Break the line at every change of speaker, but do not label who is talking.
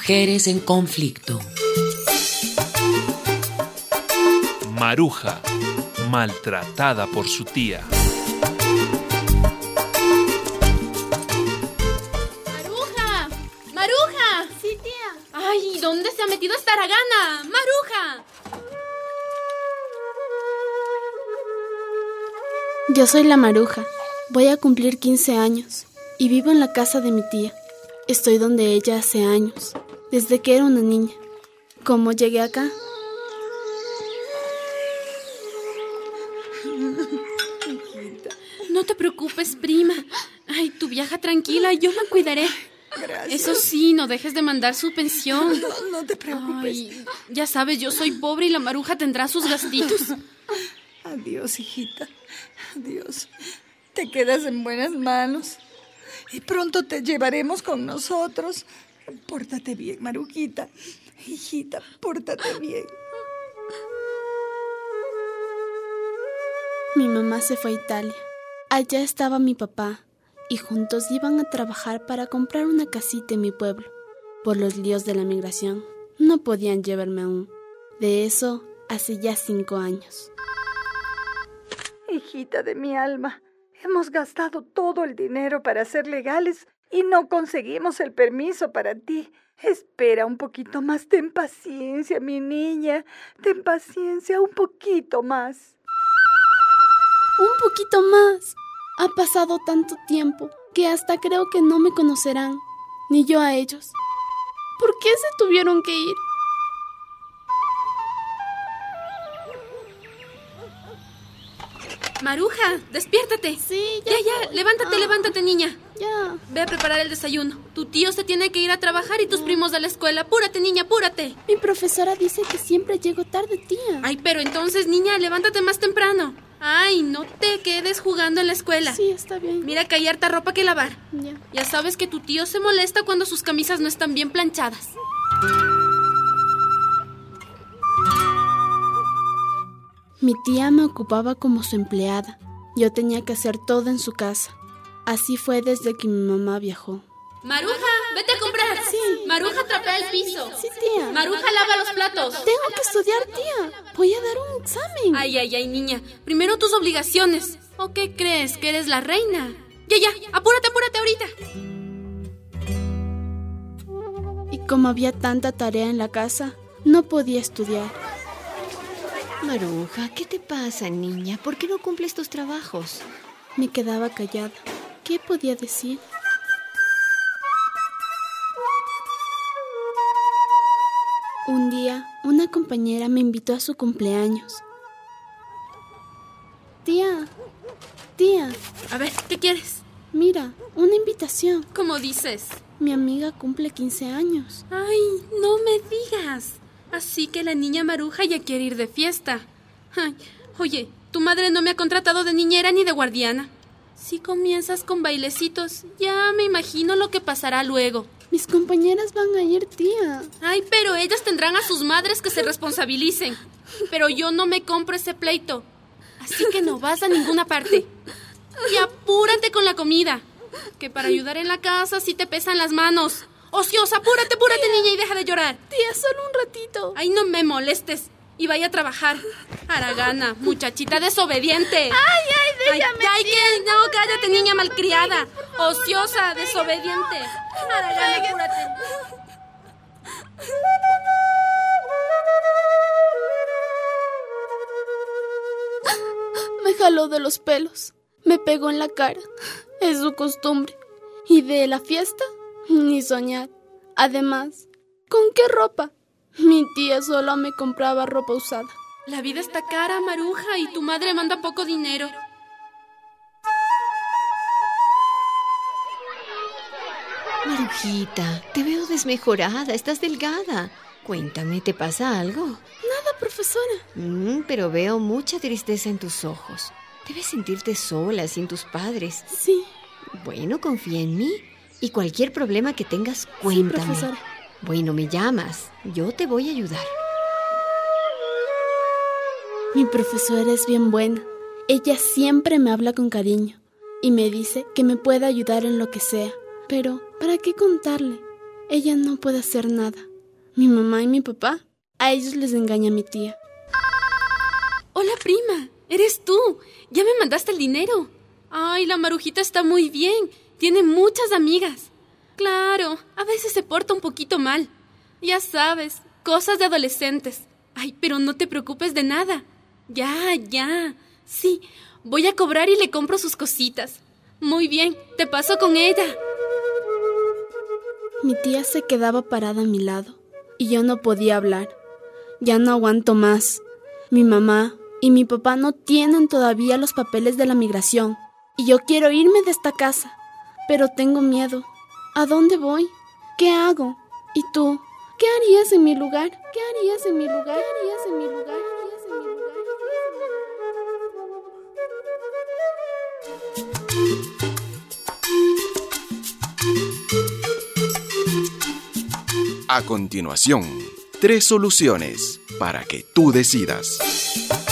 Mujeres en conflicto.
Maruja, maltratada por su tía.
¡Maruja! ¡Maruja!
Sí, tía.
¡Ay! ¿Dónde se ha metido esta haragana? ¡Maruja!
Yo soy la Maruja. Voy a cumplir 15 años y vivo en la casa de mi tía. Estoy donde ella hace años, desde que era una niña. ¿Cómo llegué acá?
No te preocupes, prima. Ay, tú viaja tranquila, yo la cuidaré.
Gracias.
Eso sí, no dejes de mandar su pensión.
No te preocupes.
Ay, ya sabes, yo soy pobre y la Maruja tendrá sus gastitos.
Adiós, hijita. Adiós. Te quedas en buenas manos. Y pronto te llevaremos con nosotros. Pórtate bien, Marujita. Hijita, pórtate bien.
Mi mamá se fue a Italia. Allá estaba mi papá y juntos iban a trabajar para comprar una casita en mi pueblo. Por los líos de la migración, no podían llevarme aún. De eso hace ya 5 años.
Hijita de mi alma, hemos gastado todo el dinero para ser legales y no conseguimos el permiso para ti. Espera un poquito más, ten paciencia, mi niña. Ten paciencia, un poquito más.
¡Un poquito más! Ha pasado tanto tiempo que hasta creo que no me conocerán, ni yo a ellos. ¿Por qué se tuvieron que ir?
Maruja, despiértate.
Sí,
Ya, levántate, niña.
Ya.
Ve a preparar el desayuno. Tu tío se tiene que ir a trabajar y tus primos de la escuela. Apúrate, niña, apúrate.
Mi profesora dice que siempre llego tarde, tía.
Ay, pero entonces, niña, levántate más temprano. Ay, no te quedes jugando en la escuela.
Sí, está bien.
Mira que hay harta ropa que lavar.
Ya.
Ya sabes que tu tío se molesta cuando sus camisas no están bien planchadas.
Mi tía me ocupaba como su empleada. Yo tenía que hacer todo en su casa. Así fue desde que mi mamá viajó.
Maruja, vete a comprar.
Sí.
Maruja, trapea el piso.
Sí, tía.
Maruja, lava los platos.
Tengo que estudiar, tía. Voy a dar un examen.
Ay, niña. Primero tus obligaciones. ¿O qué crees? ¿Que eres la reina? Ya, apúrate ahorita.
Y como había tanta tarea en la casa, no podía estudiar.
Maruja, ¿qué te pasa, niña? ¿Por qué no cumples tus trabajos?
Me quedaba callada. ¿Qué podía decir? Un día, una compañera me invitó a su cumpleaños. Tía.
A ver, ¿qué quieres?
Mira, una invitación.
¿Cómo dices?
Mi amiga cumple 15 años.
Ay, no me digas. Así que la niña Maruja ya quiere ir de fiesta. Ay, oye, tu madre no me ha contratado de niñera ni de guardiana. Si comienzas con bailecitos, ya me imagino lo que pasará luego.
Mis compañeras van a ir, tía.
Ay, pero ellas tendrán a sus madres que se responsabilicen. Pero yo no me compro ese pleito. Así que no vas a ninguna parte. Y apúrate con la comida, que para ayudar en la casa sí te pesan las manos. Ociosa, apúrate, niña, y deja de llorar.
Tía, solo un ratito.
Ay, no me molestes. Y vaya a trabajar. Haragana, muchachita desobediente.
Ay,
no, cállate, niña malcriada. Ociosa, desobediente. Haragana, apúrate.
Me jaló de los pelos. Me pegó en la cara. Es su costumbre. Y de la fiesta, ni soñar. Además, ¿con qué ropa? Mi tía solo me compraba ropa usada.
La vida está cara, Maruja, y tu madre manda poco dinero.
Marujita, te veo desmejorada, estás delgada. Cuéntame, ¿te pasa algo?
Nada, profesora.
Pero veo mucha tristeza en tus ojos. Debes sentirte sola, sin tus padres.
Sí.
Bueno, confía en mí. Y cualquier problema que tengas, cuéntame.
Sí, profesora.
Bueno, me llamas. Yo te voy a ayudar.
Mi profesora es bien buena. Ella siempre me habla con cariño y me dice que me puede ayudar en lo que sea. Pero, ¿para qué contarle? ella no puede hacer nada. Mi mamá y mi papá, a ellos les engaña mi tía.
Hola, prima. ¿Eres tú? ¿Ya me mandaste el dinero? Ay, la Marujita está muy bien. Tiene muchas amigas. Claro, a veces se porta un poquito mal. Ya sabes, cosas de adolescentes. Ay, pero no te preocupes de nada. Ya. Sí, voy a cobrar y le compro sus cositas. Muy bien, te paso con ella.
Mi tía se quedaba parada a mi lado y yo no podía hablar. Ya no aguanto más. Mi mamá y mi papá no tienen todavía los papeles de la migración y yo quiero irme de esta casa, pero tengo miedo. ¿A dónde voy? ¿Qué hago? ¿Y tú? ¿Qué harías en mi lugar? ¿Qué harías en mi lugar? ¿Qué harías en mi lugar? ¿Qué harías en mi lugar?
A continuación, 3 soluciones para que tú decidas.